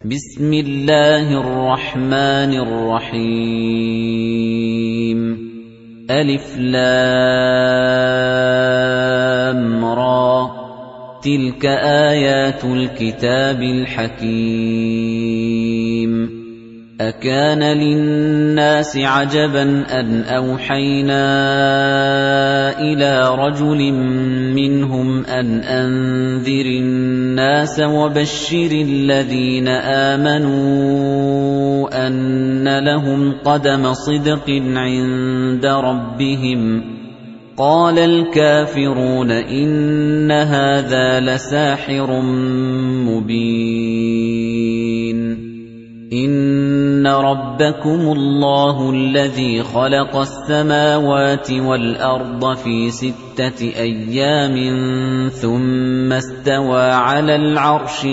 بسم الله الرحمن الرحيم ألف لام را تلك آيات الكتاب الحكيم أكان للناس عجبا أن أوحينا إلى رجل منهم أن أنذر الناس وبشر الذين آمنوا أن لهم قدم صدق عند ربهم قال الكافرون إن هذا لساحر مبين إن ربكم الله الذي خلق السماوات والأرض في 6 أيام ثم استوى على العرش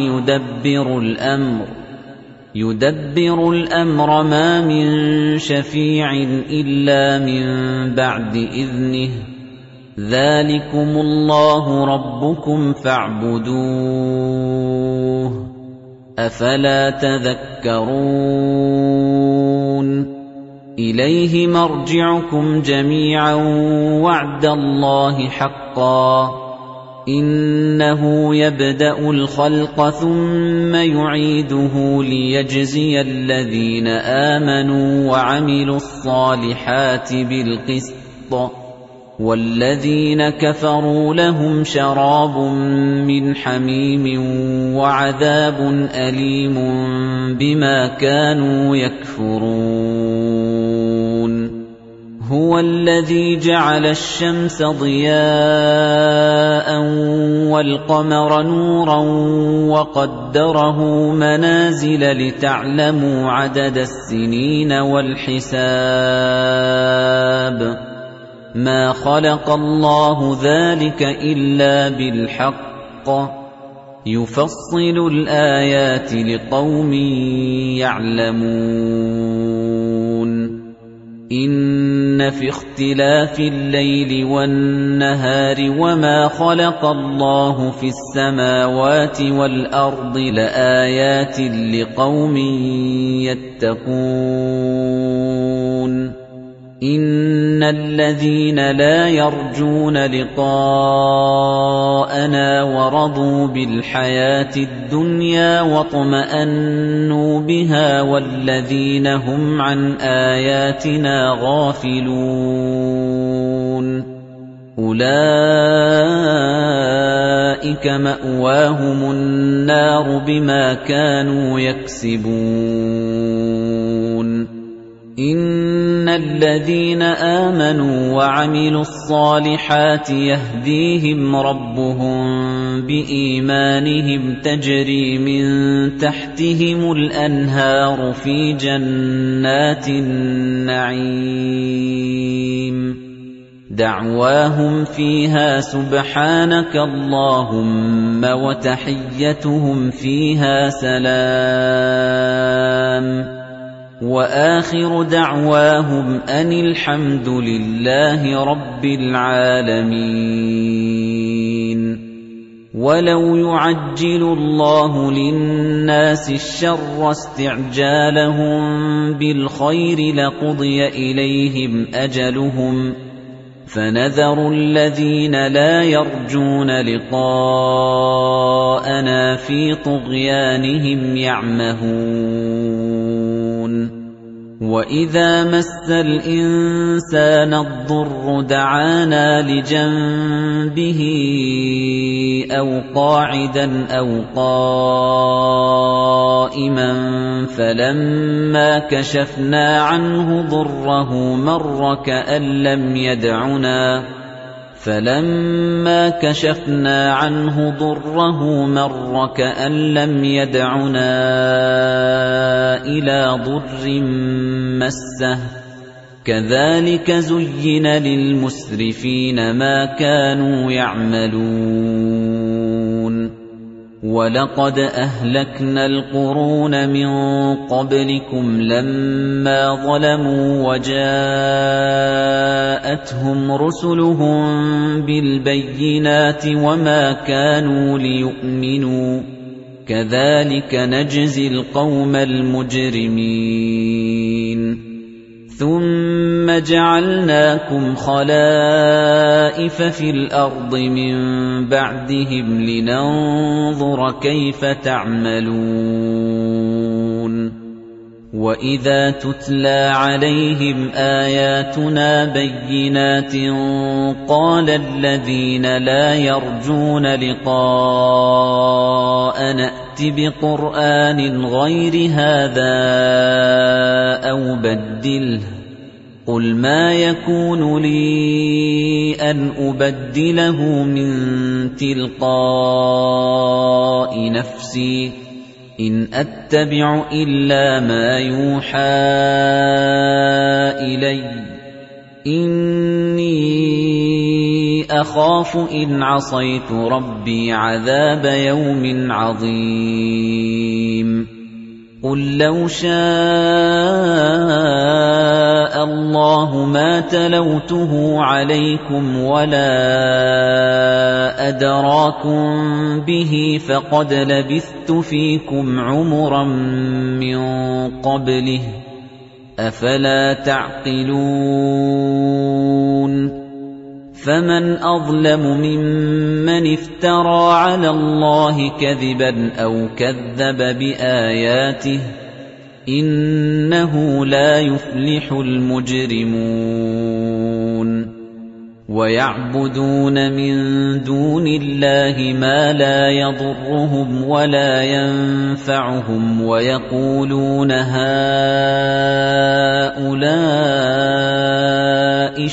يدبر الأمر ما من شفيع إلا من بعد إذنه ذلكم الله ربكم فاعبدوه أفلا تذكرون إليه مرجعكم جميعا وعد الله حقا إنه يبدأ الخلق ثم يعيده ليجزي الذين آمنوا وعملوا الصالحات بالقسط والذين كفروا لهم شراب من حميم وعذاب أليم بما كانوا يكفرون هو الذي جعل الشمس ضياء والقمر نورا وقدره منازل لتعلموا عدد السنين والحساب ما خلق الله ذلك إلا بالحق يفصل الآيات لقوم يعلمون إن في اختلاف الليل والنهار وما خلق الله في السماوات والأرض لآيات لقوم يتقون إن الذين لا يرجون لقاءنا ورضوا بالحياة الدنيا واطمأنوا بها والذين هم عن آياتنا غافلون أولئك مأواهم النار بما كانوا يكسبون إن الذين آمنوا وعملوا الصالحات يهديهم ربهم بإيمانهم تجري من تحتهم الأنهار في جنات النعيم دعواهم فيها سبحانك اللهم وتحيتهم فيها سلام وآخر دعواهم أن الحمد لله رب العالمين ولو يعجل الله للناس الشر استعجالهم بالخير لقضي إليهم أجلهم فنذر الذين لا يرجون لقاءنا في طغيانهم يعمهون وَإِذَا مَسَّ الْإِنسَانَ الضُّرُّ دَعَانَا لِجَنبِهِ أَوْ قَاعِدًا أَوْ قَائِمًا فَلَمَّا كَشَفْنَا عَنْهُ ضُرَّهُ مَرَّ كَأَن لَّمْ يَدْعُنَا إِلَى ضُرٍّ مَّسَّهُ كَذَلِكَ زُيِّنَ لِلْمُسْرِفِينَ مَا كَانُوا يَعْمَلُونَ وَلَقَدْ أَهْلَكْنَا الْقُرُونَ مِن قَبْلِكُمْ لَمَّا ظَلَمُوا وَجَاءَتْهُمْ رُسُلُهُم بِالْبَيِّنَاتِ وَمَا كَانُوا لِيُؤْمِنُوا كَذَلِكَ نَجْزِي الْقَوْمَ الْمُجْرِمِينَ ثُمَّ جَعَلْنَاكُمْ خَلَائِفَ فِي الْأَرْضِ مِن بَعْدِهِمْ لِنَنظُرَ كَيْفَ تَعْمَلُونَ وَإِذَا تُتْلَى عَلَيْهِمْ آيَاتُنَا بَيِّنَاتٍ قَالَ الَّذِينَ لَا يَرْجُونَ لِقَاءَنَا ائْتِ بِقُرْآنٍ غَيْرِ هَذَا أَوْ بَدِّلْهُ قُلْ مَا يَكُونُ لِي أَنْ أُبَدِّلَهُ مِنْ تِلْقَاءِ نَفْسِي إِنْ أَتَّبِعُ إِلَّا مَا يُوحَى إِلَيَّ إِنِّي أَخَافُ إِنْ عَصَيْتُ رَبِّي عَذَابَ يَوْمٍ عَظِيمٍ قُل لَّوْ شَاءَ اللَّهُ مَا تَلَوْتُهُ عَلَيْكُمْ وَلَا أَدْرَاكُم بِهِ فَقَدْ لَبِثْتُ فِيكُمْ عُمُرًا مِّن قَبْلِهِ ۚ أَفَلَا تَعْقِلُونَ فَمَنْ أَظْلَمُ مِمَّنِ افْتَرَىٰ عَلَى اللَّهِ كَذِبًا أَوْ كَذَّبَ بِآيَاتِهِ ۚ إِنَّهُ لَا يُفْلِحُ الْمُجْرِمُونَ وَيَعْبُدُونَ مِن دُونِ اللَّهِ مَا لَا يَضُرُّهُمْ وَلَا يَنفَعُهُمْ وَيَقُولُونَ هَٰؤُلَاءِ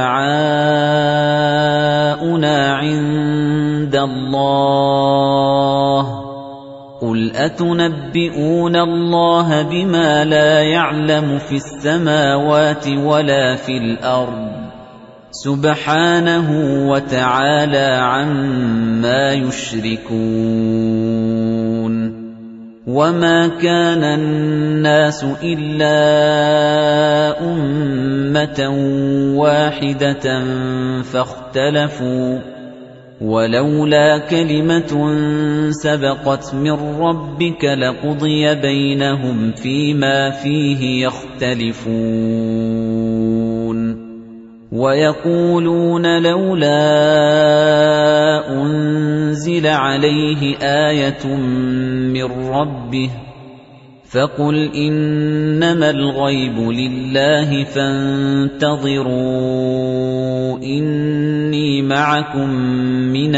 شُفَعَاؤُنَا عِندَ اللَّهِ ۚ قُلْ أَتُنَبِّئُونَ اللَّهَ بِمَا لَا يَعْلَمُ فِي السَّمَاوَاتِ وَلَا فِي الْأَرْضِ ۚ سُبْحَانَهُ وَتَعَالَىٰ عَمَّا يُشْرِكُونَ وَمَا كَانَ النَّاسُ إِلَّا أُمَّةً وَاحِدَةً فَاخْتَلَفُوا ۚ وَلَوْلَا كَلِمَةٌ سَبَقَتْ مِن رَّبِّكَ لَقُضِيَ بَيْنَهُمْ فِيمَا فِيهِ يَخْتَلِفُونَ وَيَقُولُونَ لَوْلَا أُنزِلَ عَلَيْهِ آيَةٌ مِّن رَّبِّهِ ۖ فَقُلْ إِنَّمَا الْغَيْبُ لِلَّهِ فَانتَظِرُوا إِنِّي مَعَكُم مِّنَ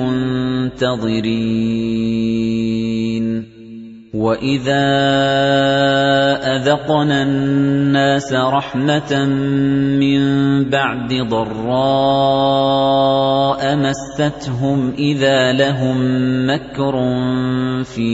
الْمُنتَظِرِينَ وَإِذَا أَذَقْنَا النَّاسَ رَحْمَةً مِّن بَعْدِ ضَرَّاءَ مَسَّتْهُمْ إِذَا لَهُم مَّكْرٌ فِي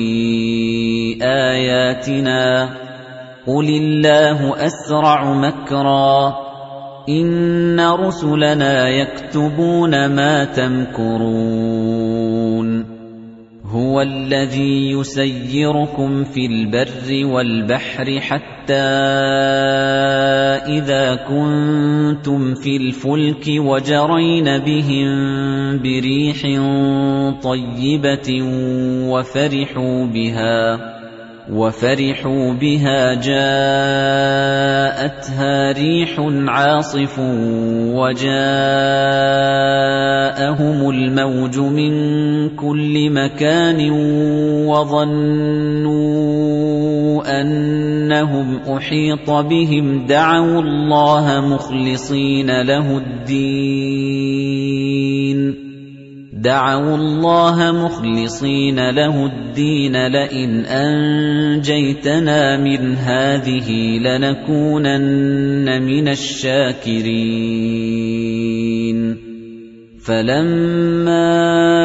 آيَاتِنَا قُلِ اللَّهُ أَسْرَعُ مَكْرًا إِنَّ رُسُلَنَا يَكْتُبُونَ مَا تَمْكُرُونَ هُوَ الَّذِي يُسَيِّرُكُمْ فِي الْبَرِّ وَالْبَحْرِ حَتَّىٰ إِذَا كُنتُمْ فِي الْفُلْكِ وَجَرَيْنَ بِهِم بِرِيحٍ طَيِّبَةٍ وَفَرِحُوا بِهَا جَاءَتْهَا رِيحٌ عَاصِفٌ وَجَاءَهُمُ الْمَوْجُ مِن كُلِّ مَكَانٍ وَظَنُّوا أَنَّهُمْ أُحِيطَ بِهِمْ دَعَوُا اللَّهَ مُخْلِصِينَ لَهُ الدِّينَ لَئِنْ أَنجَيْتَنَا مِنْ هَٰذِهِ لَنَكُونَنَّ مِنَ الشَّاكِرِينَ فَلَمَّا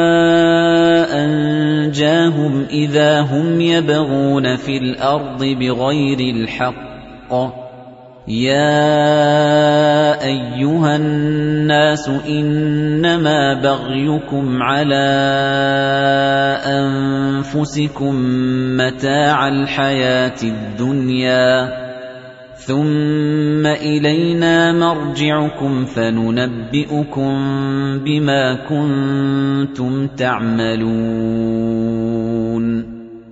أَنجَاهُمْ إِذَا هُمْ يَبْغُونَ فِي الْأَرْضِ بِغَيْرِ الْحَقِّ يَا أَيُّهَا النَّاسُ إِنَّمَا بَغْيُكُمْ عَلَىٰ أَنفُسِكُم مَّتَاعَ الْحَيَاةِ الدُّنْيَا ثُمَّ إِلَيْنَا مَرْجِعُكُمْ فَنُنَبِّئُكُم بِمَا كُنتُمْ تَعْمَلُونَ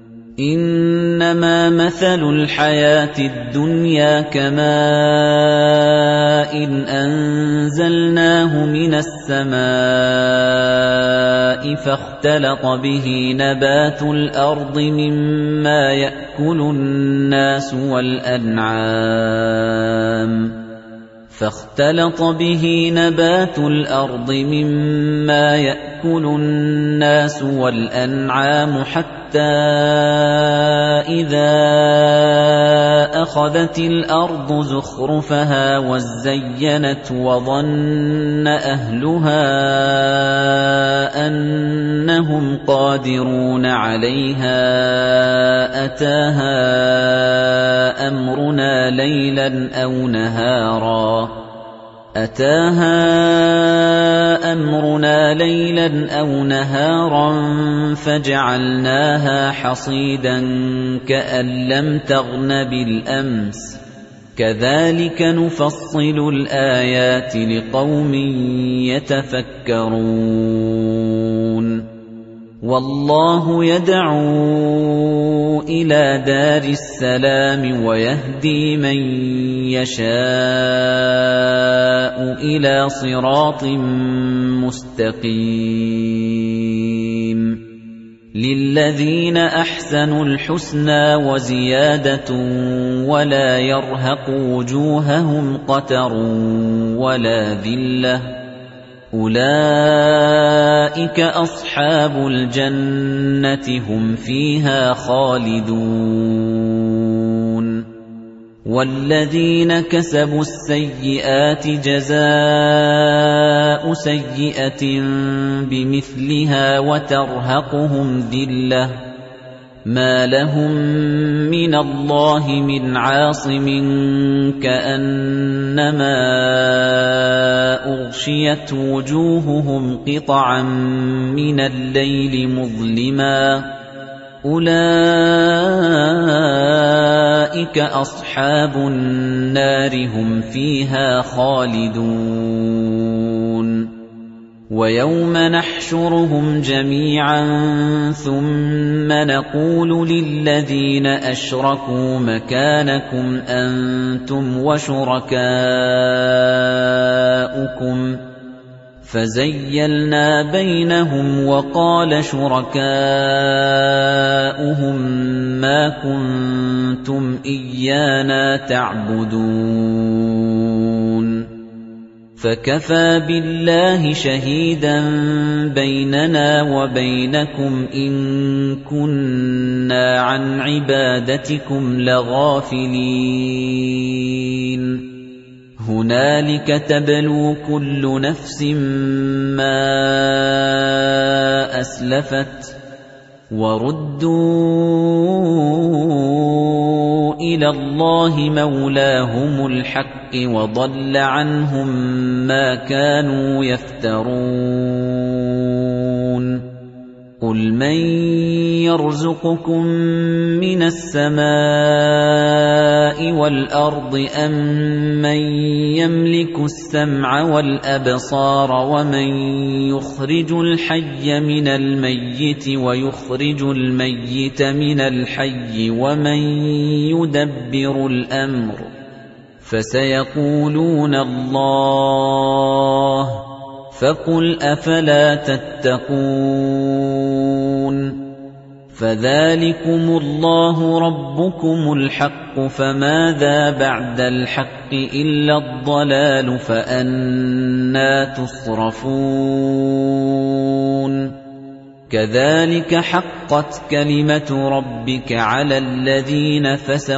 إِنَّمَا مَثَلُ الْحَيَاةِ الدُّنْيَا كَمَاءٍ أَنزَلْنَاهُ مِنَ السَّمَاءِ فَاخْتَلَطَ بِهِ نَبَاتُ الْأَرْضِ مِمَّا يَأْكُلُ النَّاسُ وَالْأَنْعَامُ حَتَّى إِذَا أَخَذَتِ الْأَرْضُ زُخْرُفَهَا وَازَّيَّنَتْ وَظَنَّ أَهْلُهَا أَنَّهُمْ قَادِرُونَ عَلَيْهَا أَتَاهَا أَمْرُنَا لَيْلًا أَوْ نَهَارًا فَجَعَلْنَاهَا حَصِيدًا كَأَن لَّمْ تَغْنَ بِالْأَمْسِ ۚ كَذَلِكَ نُفَصِّلُ الْآيَاتِ لِقَوْمٍ يَتَفَكَّرُونَ وَاللَّهُ يَدْعُو إِلَىٰ دَارِ السَّلَامِ وَيَهْدِي مَن يَشَاءُ إِلَىٰ صِرَاطٍ مُّسْتَقِيمٍ لِلَّذِينَ أَحْسَنُوا الْحُسْنَىٰ وَزِيَادَةٌ وَلَا يَرْهَقُ وُجُوهَهُمْ قَتَرٌ وَلَا ذِلَّةٌ ۚ أُولَٰئِكَ أَصْحَابُ الْجَنَّةِ هُمْ فِيهَا خَالِدُونَ وَالَّذِينَ كَسَبُوا السَّيِّئَاتِ جَزَاءُ سَيِّئَةٍ بِمِثْلِهَا وَتَرْهَقُهُمْ ذِلَّةٌ ۖ مَا لَهُم مِّنَ اللَّهِ مِنْ عَاصِمٍ كَأَنَّمَا أُغْشِيَتْ وُجُوهُهُمْ قِطَعًا مِّنَ اللَّيْلِ مُظْلِمًا ۚ أُولَٰئِكَ أَصْحَابُ النَّارِ هُمْ فِيهَا خَالِدُونَ وَيَوْمَ نَحْشُرُهُمْ جَمِيعًا ثُمَّ نَقُولُ لِلَّذِينَ أَشْرَكُوا مَكَانَكُمْ أَنتُمْ وَشُرَكَاؤُكُمْ فَزَيَّلْنَا بَيْنَهُمْ وَقَالَ شُرَكَاؤُهُم مَّا كُنتُمْ إِيَّانَا تَعْبُدُونَ فَكَفَىٰ بِاللَّهِ شَهِيدًا بَيْنَنَا وَبَيْنَكُمْ إِن كُنَّا عَنْ عِبَادَتِكُمْ لَغَافِلِينَ هُنَالِكَ تَبْلُو كُلُّ نَفْسٍ مَّا أَسْلَفَتْ وَرُدُّوا إِلَى اللَّهِ مَوْلَاهُمُ الْحَقِّ وَضَلَّ عَنْهُم مَّا كَانُوا يَفْتَرُونَ قُلْ مَن يَرْزُقُكُم مِّنَ السَّمَاءِ وَالْأَرْضِ أَمَّن يَمْلِكُ السَّمْعَ وَالْأَبْصَارَ وَمَن يُخْرِجُ الْحَيَّ مِنَ الْمَيِّتِ وَيُخْرِجُ الْمَيِّتَ مِنَ الْحَيِّ وَمَن يُدَبِّرُ الْأَمْرَ ۚ فَسَيَقُولُونَ اللَّهُ ۚ فَقُلْ أَفَلَا تَتَّقُونَ فَذَلِكُمُ اللَّهُ رَبُّكُمُ الْحَقُّ فَمَاذَا بَعْدَ الْحَقِّ إِلَّا الضَّلَالُ فَأَنَّىٰ تُصْرَفُونَ كَذَلِكَ حَقَّتْ كَلِمَةُ رَبِّكَ عَلَى الَّذِينَ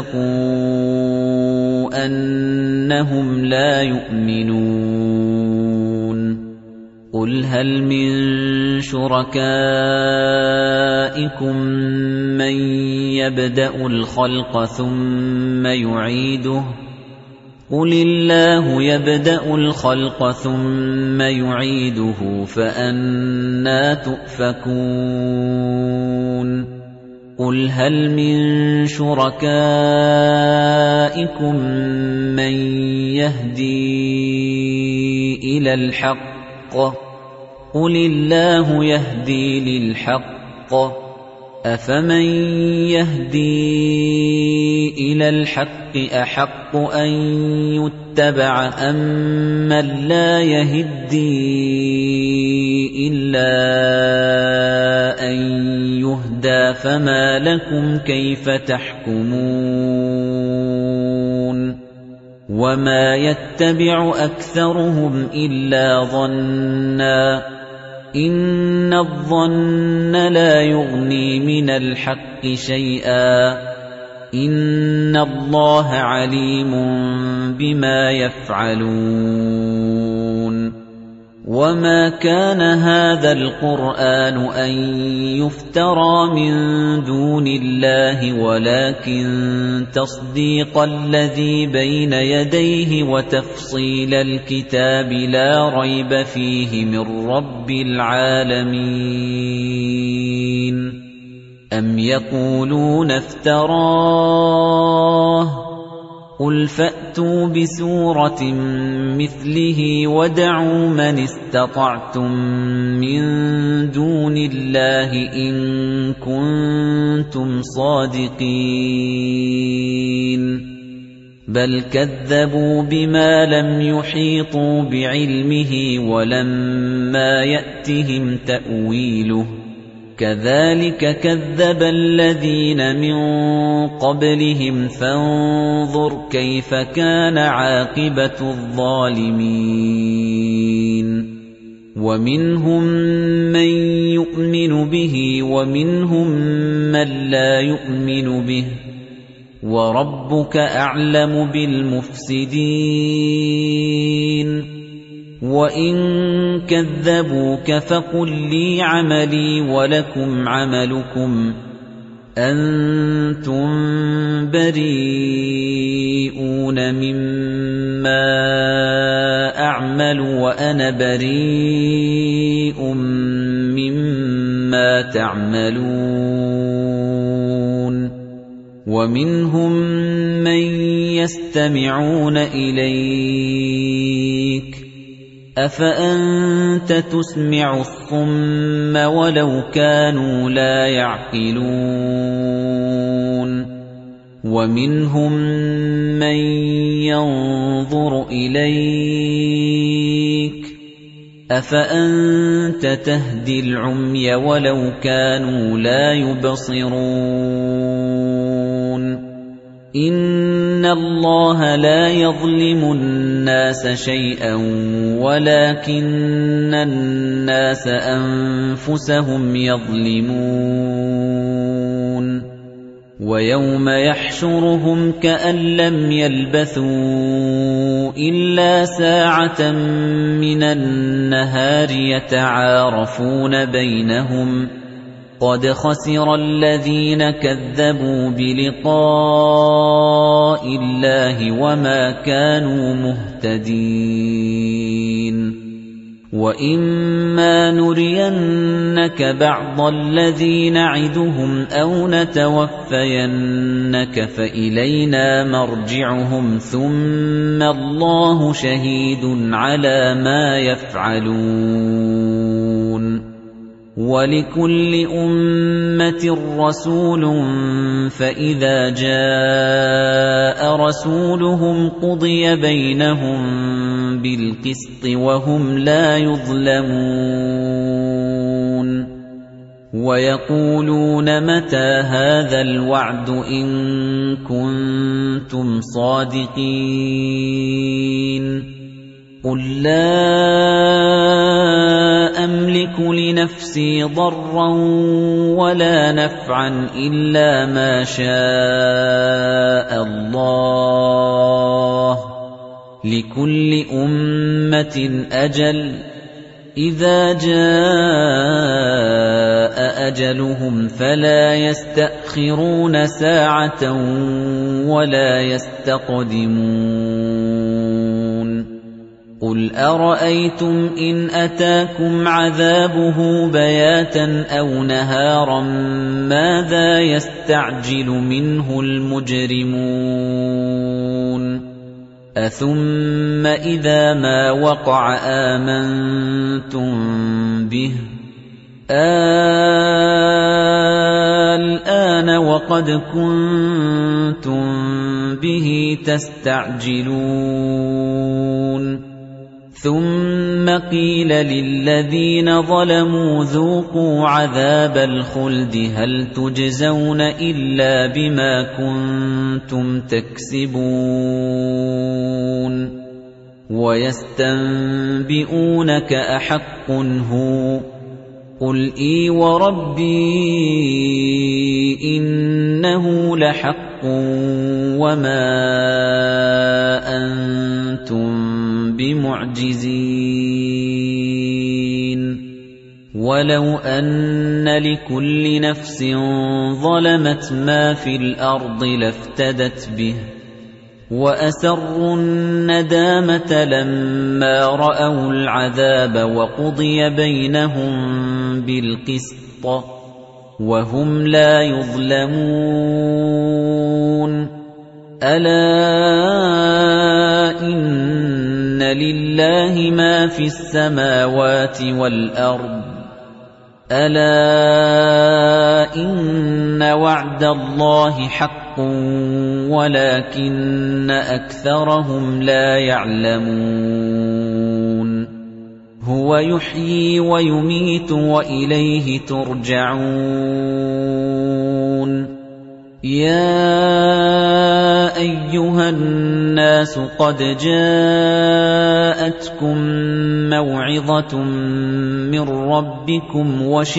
فَسَقُوا أَنَّهُمْ لَا يُؤْمِنُونَ قُلْ هَلْ مِن شُرَكَائِكُم مَّن يَبْدَأُ الْخَلْقَ ثُمَّ يُعِيدُهُ ۚ قُلِ اللَّهُ يَبْدَأُ الْخَلْقَ ثُمَّ يُعِيدُهُ فَأَنَّىٰ تُؤْفَكُونَ قُلْ هَلْ مِن شُرَكَائِكُم مَّن يَهْدِي إِلَى الْحَقِّ ۚ قُلِ اللَّهُ يَهْدِي لِلْحَقِّ ۗ أَفَمَن يَهْدِي إِلَى الْحَقِّ أَحَقُّ أَن يُتَّبَعَ أَمَّن لَّا يَهِدِّي إِلَّا أَن يُهْدَىٰ فَمَا لَكُمْ كَيْفَ تَحْكُمُونَ وَمَا يَتَّبِعُ أَكْثَرُهُمْ إِلَّا ظَنًّا ۚ إِنَّ الظَّنَّ لَا يُغْنِي مِنَ الْحَقِّ شَيْئًا ۚ إِنَّ اللَّهَ عَلِيمٌ بِمَا يَفْعَلُونَ وَمَا كَانَ هَٰذَا الْقُرْآنُ أَن يُفْتَرَىٰ مِن دُونِ اللَّهِ وَلَٰكِن تَصْدِيقَ الَّذِي بَيْنَ يَدَيْهِ وَتَفْصِيلَ الْكِتَابِ لَا رَيْبَ فِيهِ مِن رَّبِّ الْعَالَمِينَ أَمْ يَقُولُونَ افْتَرَاهُ ۖ قُلْ فَأْتُوا بِسُورَةٍ مِّثْلِهِ وَادْعُوا مَنِ اسْتَطَعْتُم مِّن دُونِ اللَّهِ إِن كُنتُمْ صَادِقِينَ بَلْ كَذَّبُوا بِمَا لَمْ يُحِيطُوا بِعِلْمِهِ وَلَمَّا يَأْتِهِمْ تَأْوِيلُهُ ۚ كَذَلِكَ كَذَّبَ الَّذِينَ مِن قَبْلِهِمْ فَانظُرْ كَيْفَ كَانَ عَاقِبَةُ الظَّالِمِينَ وَمِنْهُم مَّن يُؤْمِنُ بِهِ وَمِنْهُم مَّن لَّا يُؤْمِنُ بِهِ ۚ وَرَبُّكَ أَعْلَمُ بِالْمُفْسِدِينَ وَإِن كَذَّبُوكَ فَقُل لِّي عَمَلِي وَلَكُمْ عَمَلُكُمْ أَنتُم بَرِيئُونَ مِمَّا أَعْمَلُ وَأَنَا بَرِيءٌ مِّمَّا تَعْمَلُونَ وَمِنْهُم مَّن يَسْتَمِعُونَ إِلَيْكَ ۚ أَفَأَنتَ تُسْمِعُ الصُّمَّ وَلَوْ كَانُوا لَا يَعْقِلُونَ وَمِنْهُم مَّن يَنظُرُ إِلَيْكَ ۚ أَفَأَنتَ تَهْدِي الْعُمْيَ وَلَوْ كَانُوا لَا يُبْصِرُونَ إِنَّ اللَّهَ لَا يَظْلِمُ النَّاسَ شَيْئًا وَلَكِنَّ النَّاسَ أَنفُسَهُمْ يَظْلِمُونَ وَيَوْمَ يَحْشُرُهُمْ كَأَن لَّمْ يَلْبَثُوا إِلَّا سَاعَةً مِّنَ النَّهَارِ يَتَعَارَفُونَ بَيْنَهُمْ ۚ قَدْ خَسِرَ الَّذِينَ كَذَّبُوا بِلِقَاءِ اللَّهِ وَمَا كَانُوا مُهْتَدِينَ وَإِمَّا نُرِيَنَّكَ بَعْضَ الَّذِي نَعِدُهُمْ أَوْ نَتَوَفَّيَنَّكَ فَإِلَيْنَا مَرْجِعُهُمْ ثُمَّ اللَّهُ شَهِيدٌ عَلَىٰ مَا يَفْعَلُونَ وَلِكُلِّ أُمَّةٍ رَّسُولٌ فَإِذَا جَاءَ رَسُولُهُمْ قُضِيَ بَيْنَهُم بِالْقِسْطِ وَهُمْ لَا يُظْلَمُونَ وَيَقُولُونَ مَتَىٰ هَٰذَا الْوَعْدُ إِن كُنتُمْ صَادِقِينَ قُل لَّا أَمْلِكُ لِنَفْسِي ضَرًّا وَلَا نَفْعًا إِلَّا مَا شَاءَ اللَّهُ ۗ لِكُلِّ أُمَّةٍ أَجَلٌ ۚ إِذَا جَاءَ أَجَلُهُمْ فَلَا يَسْتَأْخِرُونَ سَاعَةً وَلَا يَسْتَقْدِمُونَ قُلْ أَرَأَيْتُمْ إِنْ أَتَاكُمْ عَذَابُهُ بَيَاتًا أَوْ نَهَارًا مَاذَا يَسْتَعْجِلُ مِنْهُ الْمُجْرِمُونَ أَثُمَّ إِذَا مَا وَقَعَ آمَنتُم بِهِ الآن وقد كنتم به تستعجلون ثم قيل للذين ظلموا ذوقوا عذاب الخلد هل تجزون إلا بما كنتم تكسبون ويستنبئونك أحق هو قل إي وربي إنه لحق وما أنتم بمعجزين ولو أن لكل نفس ظلمت ما في الأرض لافتدت به وأسروا الندامة لما رأوا العذاب وقضي بينهم بالقسط وهم لا يظلمون ألا إن لله ما في السماوات والأرض ألا إن وعد الله حق ولكن أكثرهم لا يعلمون هو يحيي ويميت وإليه ترجعون يا أيها الناس قد جاءتكم موعظة من ربكم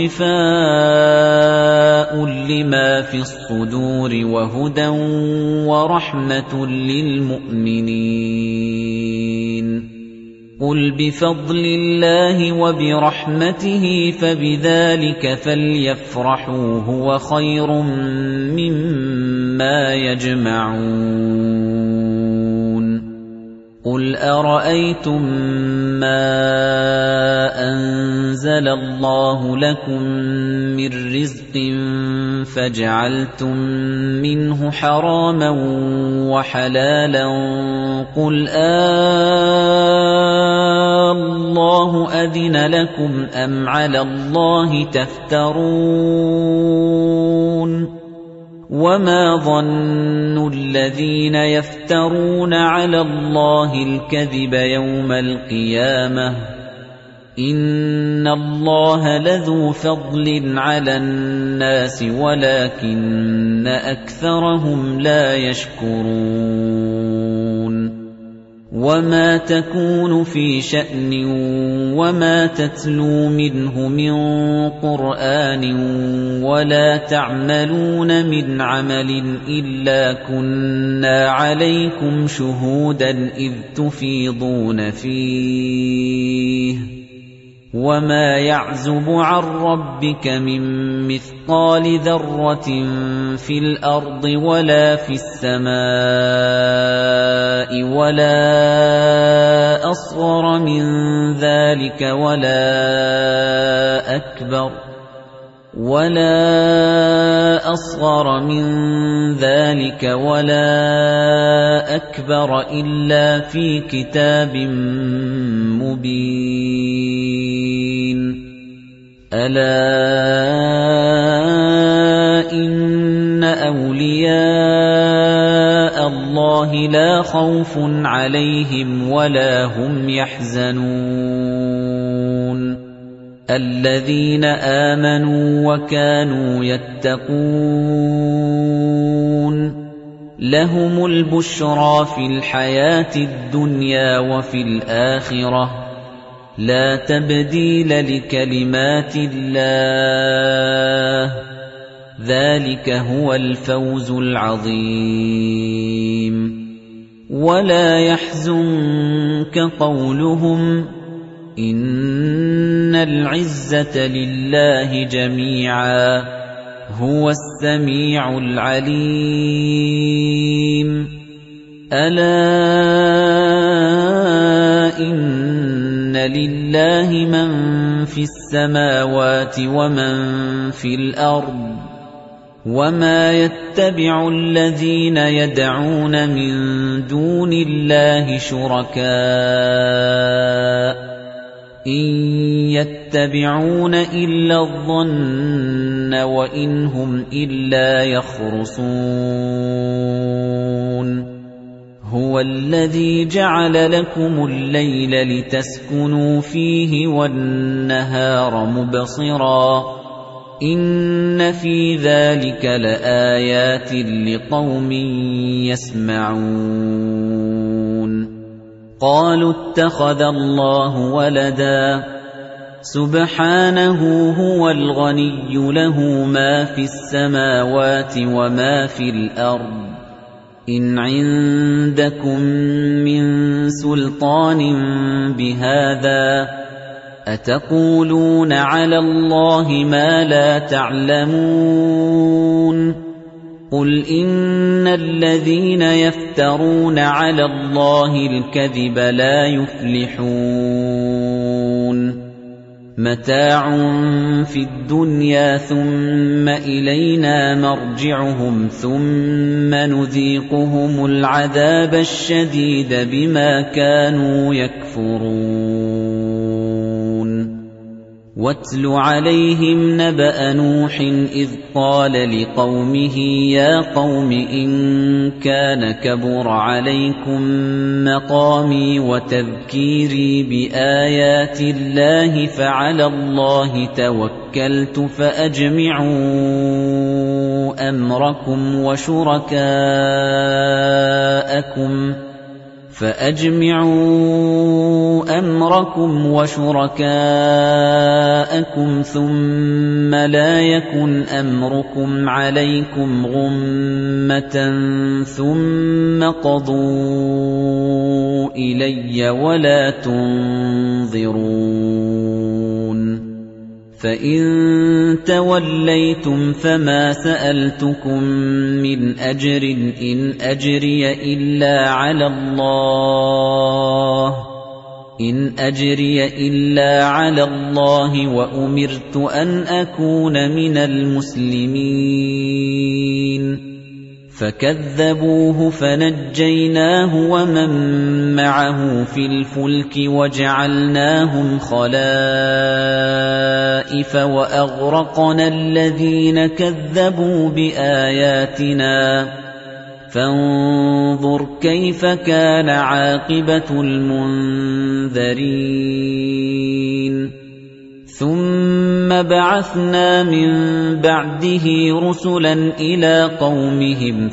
وشفاء لما في الصدور وهدى ورحمة للمؤمنين قل بفضل الله وبرحمته فبذلك فليفرحوا هو خير مما يجمعون قل أرأيتم ما أنزل الله لكم من رزق فجعلتم منه حراما وحلالا قل الله أذن لكم أم على الله تفترون وما ظن الذين يفترون على الله الكذب يوم القيامة إن الله لذو فضل على الناس ولكن أكثرهم لا يشكرون وما تكون في شأن وما تتلو منه من قرآن ولا تعملون من عمل إلا كنا عليكم شهودا إذ تفيضون فيه وما يعزب عن ربك من مثقال ذرة في الأرض ولا في السماء ولا أصغر من ذلك ولا أصغر من ذلك ولا أكبر إلا في كتاب مبين ألا إن أولياء الله لا خوف عليهم ولا هم يحزنون الذين آمنوا وكانوا يتقون لهم البشرى في الحياة الدنيا وفي الآخرة لا تبديل لكلمات الله ذلك هو الفوز العظيم ولا يحزنك قولهم إن العزة لله جميعا هو السميع العليم ألا إن لله من في السماوات ومن في الأرض وما يتبع الذين يدعون من دون الله شركاء إِن يَتَّبِعُونَ إِلَّا الظَّنَّ وَإِنْ هُمْ إِلَّا يَخْرُصُونَ هُوَ الَّذِي جَعَلَ لَكُمُ اللَّيْلَ لِتَسْكُنُوا فِيهِ وَالنَّهَارَ مُبْصِرًا إِنَّ فِي ذَلِكَ لَآيَاتٍ لِقَوْمٍ يَسْمَعُونَ قَالُوا اتَّخَذَ اللَّهُ وَلَدًا سُبْحَانَهُ هُوَ الْغَنِيُّ لَهُ مَا فِي السَّمَاوَاتِ وَمَا فِي الْأَرْضِ إِنْ عِندَكُم مِّن سُلْطَانٍ بِهَٰذَا أَتَقُولُونَ عَلَى اللَّهِ مَا لَا تَعْلَمُونَ قُلْ إِنَّ الَّذِينَ يَفْتَرُونَ عَلَى اللَّهِ الْكَذِبَ لَا يُفْلِحُونَ مَتَاعٌ فِي الدُّنْيَا ثُمَّ إِلَيْنَا مَرْجِعُهُمْ ثُمَّ نُذِيقُهُمُ الْعَذَابَ الشَّدِيدَ بِمَا كَانُوا يَكْفُرُونَ وَاتْلُ عَلَيْهِمْ نَبَأَ نُوحٍ إِذْ قَالَ لِقَوْمِهِ يَا قَوْمِ إِن كَانَ كَبُرَ عَلَيْكُم مَّقَامِي وَتَذْكِيرِي بِآيَاتِ اللَّهِ فَعَلَى اللَّهِ تَوَكَّلْتُ فَأَجْمِعُوا أَمْرَكُمْ وَشُرَكَاءَكُمْ ثُمَّ لَا يَكُنْ أَمْرُكُمْ عَلَيْكُمْ غُمَّةً ثُمَّ قَضُوا إِلَيَّ وَلَا تُنظِرُونِ فَإِن تَوَلَّيْتُمْ فَمَا سَأَلْتُكُم مِّنْ أَجْرٍ إِنْ أَجْرِيَ إِلَّا عَلَى اللَّهِ وَأُمِرْتُ أَنْ أَكُونَ مِنَ الْمُسْلِمِينَ فَكَذَّبُوهُ فَنَجَّيْنَاهُ وَمَن مَّعَهُ فِي الْفُلْكِ وَجَعَلْنَاهُمْ خَلَائِفَ وَأَغْرَقْنَا الَّذِينَ كَذَّبُوا بِآيَاتِنَا فَانظُرْ كَيْفَ كَانَ عَاقِبَةُ الْمُنذَرِينَ ثُمَّ بَعَثْنَا مِن بَعْدِهِ رُسُلًا إِلَىٰ قَوْمِهِمْ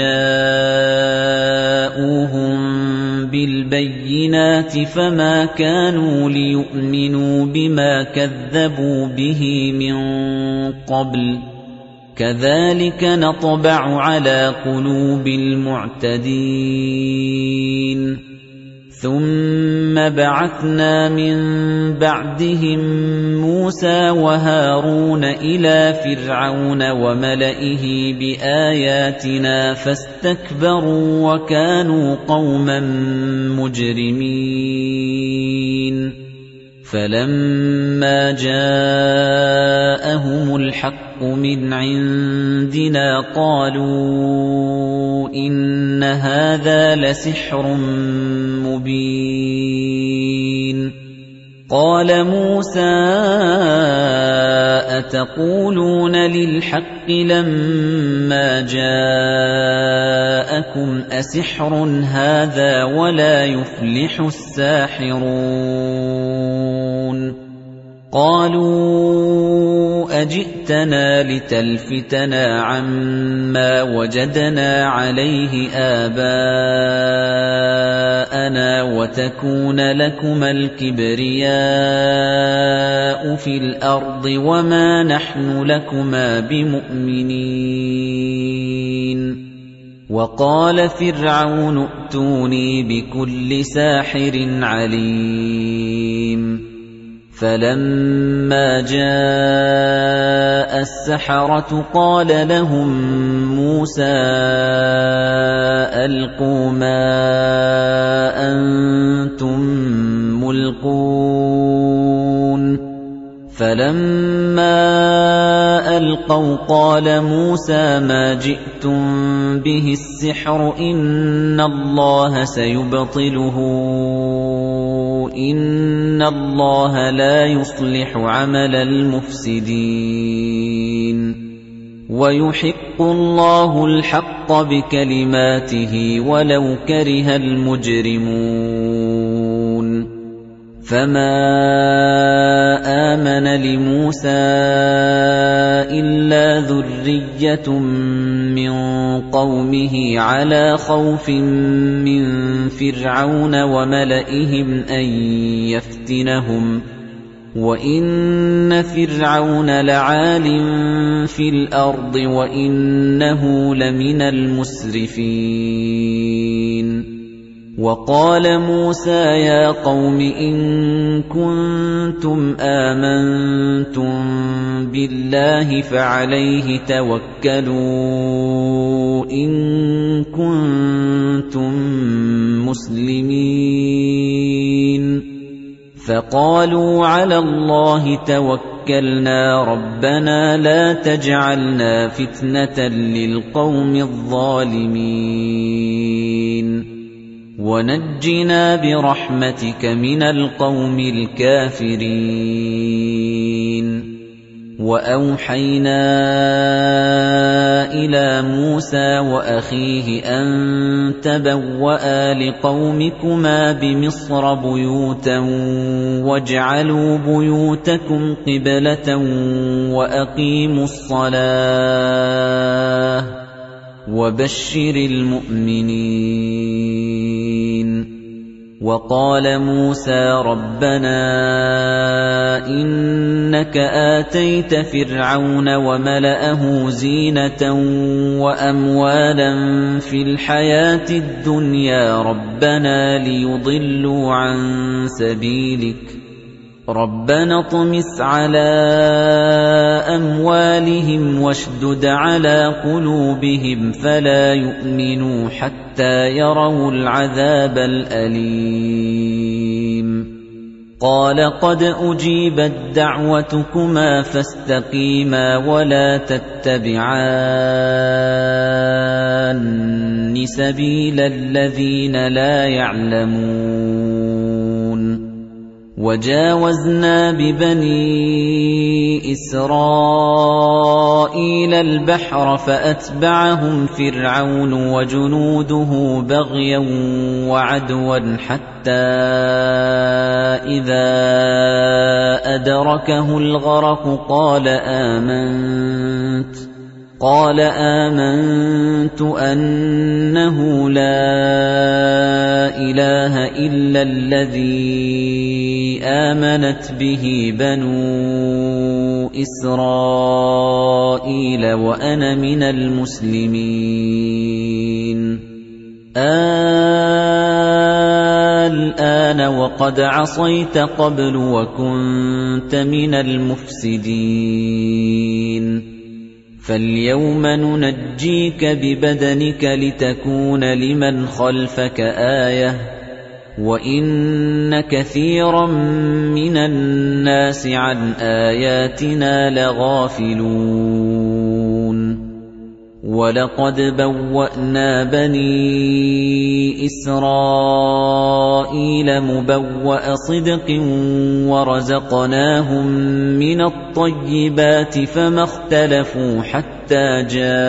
فَجَاءُوهُم بِالْبَيِّنَاتِ فَمَا كَانُوا لِيُؤْمِنُوا بِمَا كَذَّبُوا بِهِ مِن قَبْلُ كَذَلِكَ نَطْبَعُ عَلَىٰ قُلُوبِ الْمُعْتَدِينَ ثُمَّ بَعَثْنَا مِن بَعْدِهِم مُوسَىٰ وَهَارُونَ إِلَىٰ فِرْعَوْنَ وَمَلَئِهِ بِآيَاتِنَا فَاسْتَكْبَرُوا وَكَانُوا قَوْمًا مُجْرِمِينَ فَلَمَّا جَاءَهُمُ الْحَقُّ مِنْ عِندِنَا قَالُوا إِنَّ هَٰذَا لَسِحْرٌ مُّبِينٌ قَالَ مُوسَىٰ أَتَقُولُونَ لِلْحَقِّ لَمَّا جَاءَكُمْ أَسِحْرٌ هَٰذَا وَلَا يُفْلِحُ السَّاحِرُونَ قَالُوا أَجِئْتَنَا لِتَلْفِتَنَا عَمَّا وَجَدْنَا عَلَيْهِ آبَاءَنَا وَتَكُونَ لَكُمَا الْكِبْرِيَاءُ فِي الْأَرْضِ وَمَا نَحْنُ لَكُمَا بِمُؤْمِنِينَ وَقَالَ فِرْعَوْنُ ائْتُونِي بِكُلِّ سَاحِرٍ عَلِيمٍ فَلَمَّا جَاءَ السَّحَرَةُ قَالَ لَهُم مُوسَىٰ أَلْقُوا مَا أَنتُم مُّلْقُونَ فَلَمَّا أَلْقَوْا قَالَ مُوسَىٰ مَا جِئْتُم بِهِ السِّحْرُ إِنَّ اللَّهَ سَيُبْطِلُهُ إِنَّ اللَّهَ لَا يُصْلِحُ عَمَلَ الْمُفْسِدِينَ وَيُحِقُّ اللَّهُ الْحَقَّ بِكَلِمَاتِهِ وَلَوْ كَرِهَ الْمُجْرِمُونَ فَمَا آمَنَ لِمُوسَىٰ إِلَّا ذُرِّيَّةٌ مِّن قَوْمِهِ عَلَىٰ خَوْفٍ مِّن فِرْعَوْنَ وَمَلَئِهِمْ أَن يَفْتِنَهُمْ وَإِنَّ فِرْعَوْنَ لَعَالٍ فِي الْأَرْضِ وَإِنَّهُ لَمِنَ الْمُسْرِفِينَ وَقَالَ مُوسَىٰ يَا قَوْمِ إِن كُنتُمْ آمَنتُم بِاللَّهِ فَعَلَيْهِ تَوَكَّلُوا إِن كُنتُم مُّسْلِمِينَ فَقَالُوا عَلَى اللَّهِ تَوَكَّلْنَا رَبَّنَا لَا تَجْعَلْنَا فِتْنَةً لِّلْقَوْمِ الظَّالِمِينَ وَنَجِّنَا بِرَحْمَتِكَ مِنَ الْقَوْمِ الْكَافِرِينَ وَأَوْحَيْنَا إِلَى مُوسَى وَأَخِيهِ أَن تَبَوَّآ لِقَوْمِكُمَا بِمِصْرَ بُيُوتًا وَاجْعَلُوا بُيُوتَكُمْ قِبْلَةً وَأَقِيمُوا الصَّلَاةَ وَبَشِّرِ الْمُؤْمِنِينَ وَقَالَ مُوسَىٰ رَبَّنَا إِنَّكَ آتَيْتَ فِرْعَوْنَ وَمَلَأَهُ زِينَةً وَأَمْوَالًا فِي الْحَيَاةِ الدُّنْيَا رَبَّنَا لِيُضِلُّوا عَن سَبِيلِكَ رَبَّنَا اطْمِسْ عَلَىٰ أَمْوَالِهِمْ وَاشْدُدْ عَلَىٰ قُلُوبِهِمْ فَلَا يُؤْمِنُوا حَتَّىٰ يَرَوُا الْعَذَابَ الْأَلِيمَ قَالَ قَدْ أُجِيبَتْ دَعْوَتُكُمَا فَاسْتَقِيمَا وَلَا تَتَّبِعَانِّ سَبِيلَ الَّذِينَ لَا يَعْلَمُونَ وَجَاوَزْنَا بِبَنِي إِسْرَائِيلَ الْبَحْرَ فَأَتْبَعَهُمْ فِرْعَوْنُ وَجُنُودُهُ بَغْيًا وَعَدْوًا حَتَّىٰ إِذَا أَدْرَكَهُ الْغَرَقُ قَالَ آمَنتُ أَنَّهُ لَا إِلَٰهَ إِلَّا الَّذِي آمَنَتْ بِهِ بَنُو إِسْرَائِيلَ وَأَنَا مِنَ الْمُسْلِمِينَ الْآنَ وَقَدْ عَصَيْتَ قَبْلُ وَكُنتَ مِنَ الْمُفْسِدِينَ فَالْيَوْمَ نُنَجِّيكَ بِبَدَنِكَ لِتَكُونَ لِمَنْ خَلْفَكَ آيَةً وَإِنَّ كَثِيرًا مِنَ النَّاسِ عَنْ آيَاتِنَا لَغَافِلُونَ وَلَقَدْ بَوَّأْنَا بَنِي إِسْرَائِيلَ مُبَوَّأَ صِدْقٍ وَرَزَقْنَاهُم مِّنَ الطَّيِّبَاتِ فَمَا اخْتَلَفُوا حَتَّىٰ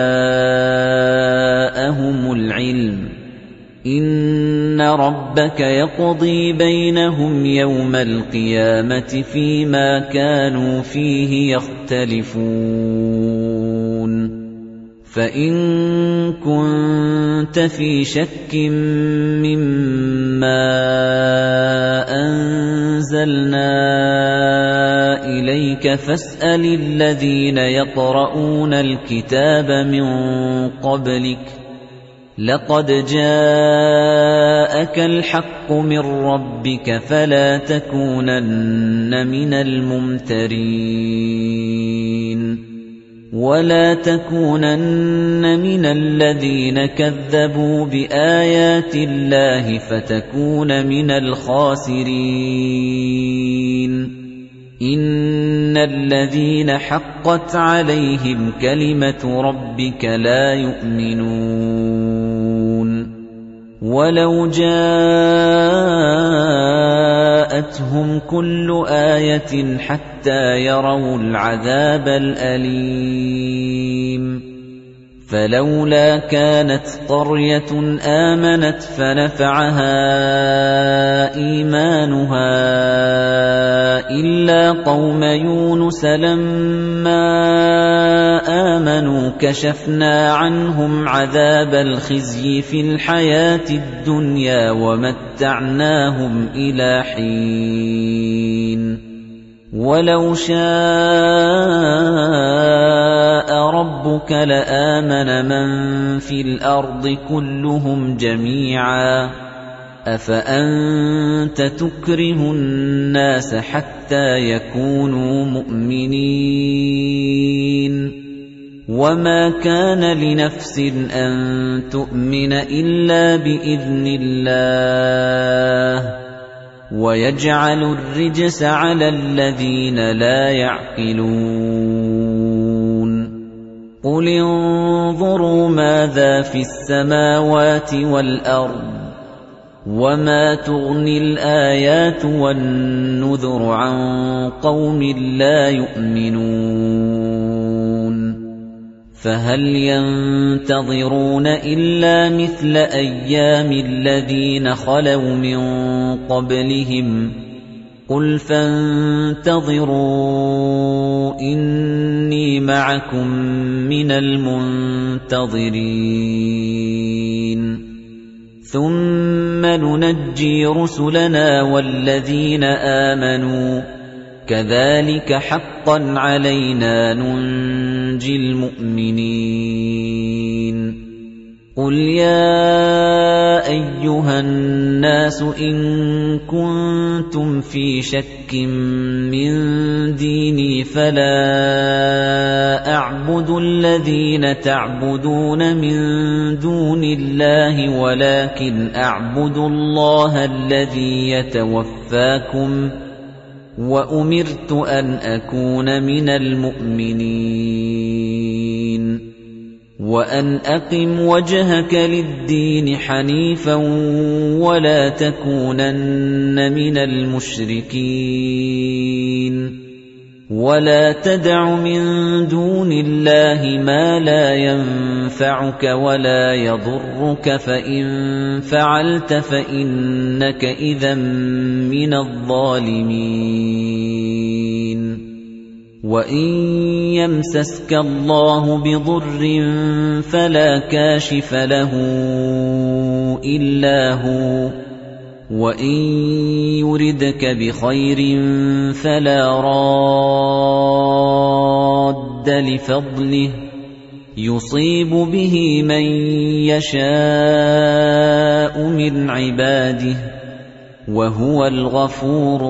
جَاءَهُمُ الْعِلْمُ إِنَّ رَبَّكَ يَقْضِي بَيْنَهُمْ يَوْمَ الْقِيَامَةِ فِيمَا كَانُوا فِيهِ يَخْتَلِفُونَ فَإِن كُنتَ فِي شَكٍّ مِّمَّا أَنزَلْنَا إِلَيْكَ فَاسْأَلِ الَّذِينَ يَقْرَؤُونَ الْكِتَابَ مِن قَبْلِكَ لَقَدْ جَاءَكَ الْحَقُّ مِن رَّبِّكَ فَلَا تَكُونَنَّ مِنَ الْمُمْتَرِينَ وَلَا تَكُونَنَّ مِنَ الَّذِينَ كَذَّبُوا بِآيَاتِ اللَّهِ فَتَكُونَ مِنَ الْخَاسِرِينَ إِنَّ الَّذِينَ حَقَّتْ عَلَيْهِمْ كَلِمَةُ رَبِّكَ لَا يُؤْمِنُونَ وَلَوْ جَاءَتْهُمْ جاءتهم كل آية حتى يروا العذاب الأليم فلولا كانت قرية آمنت فنفعها إيمانها إلا قوم يونس لما آمنوا كشفنا عنهم عذاب الخزي في الحياة الدنيا ومتعناهم إلى حين ولو شاء ربك لآمن من في الأرض كلهم جميعا أفأنت تكره الناس حتى يكونوا مؤمنين وما كان لنفس أن تؤمن إلا بإذن الله ويجعل الرجس على الذين لا يعقلون قل انظروا ماذا في السماوات والأرض وما تغني الآيات والنذر عن قوم لا يؤمنون فهل ينتظرون إلا مثل أيام الذين خلوا من قبلهم قل فانتظروا إني معكم من المنتظرين ثم ننجي رسلنا والذين آمنوا كذلك حقا علينا ننجي المؤمنين قل يا أيها الناس إن كنتم في شك من ديني فلا أعبد الذين تعبدون من دون الله ولكن أعبد الله الذي يتوفاكم وأمرت أن أكون من المؤمنين وأن أقم وجهك للدين حنيفا ولا تكونن من المشركين ولا تدع من دون الله ما لا ينفعك ولا يضرك فإن فعلت فإنك إذا من الظالمين وَإِن يَمْسَسْكَ اللَّهُ بِضُرٍّ فَلَا كَاشِفَ لَهُ إِلَّا هُوَ وَإِن يُرِدْكَ بِخَيْرٍ فَلَا رَادَّ لِفَضْلِهِ يُصِيبُ بِهِ مَن يَشَاءُ مِنْ عِبَادِهِ وَهُوَ الْغَفُورُ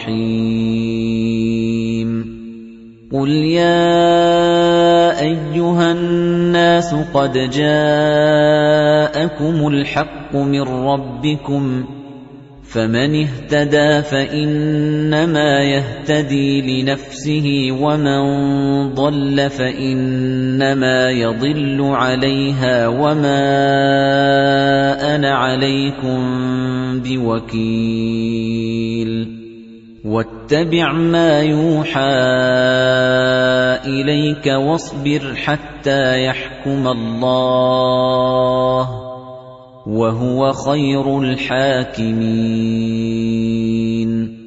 الرَّحِيمُ قُلْ يَا أَيُّهَا النَّاسُ قَدْ جَاءَكُمُ الْحَقُّ مِنْ رَبِّكُمْ فَمَنِ اهْتَدَى فَإِنَّمَا يَهْتَدِي لِنَفْسِهِ وَمَنْ ضَلَّ فَإِنَّمَا يَضِلُّ عَلَيْهَا وَمَا أَنَا عَلَيْكُمْ بِوَكِيلٍ وَاتَّبِعْ مَا يُوحَى إِلَيْكَ وَاصْبِرْ حَتَّى يَحْكُمَ اللَّهُ وَهُوَ خَيْرُ الْحَاكِمِينَ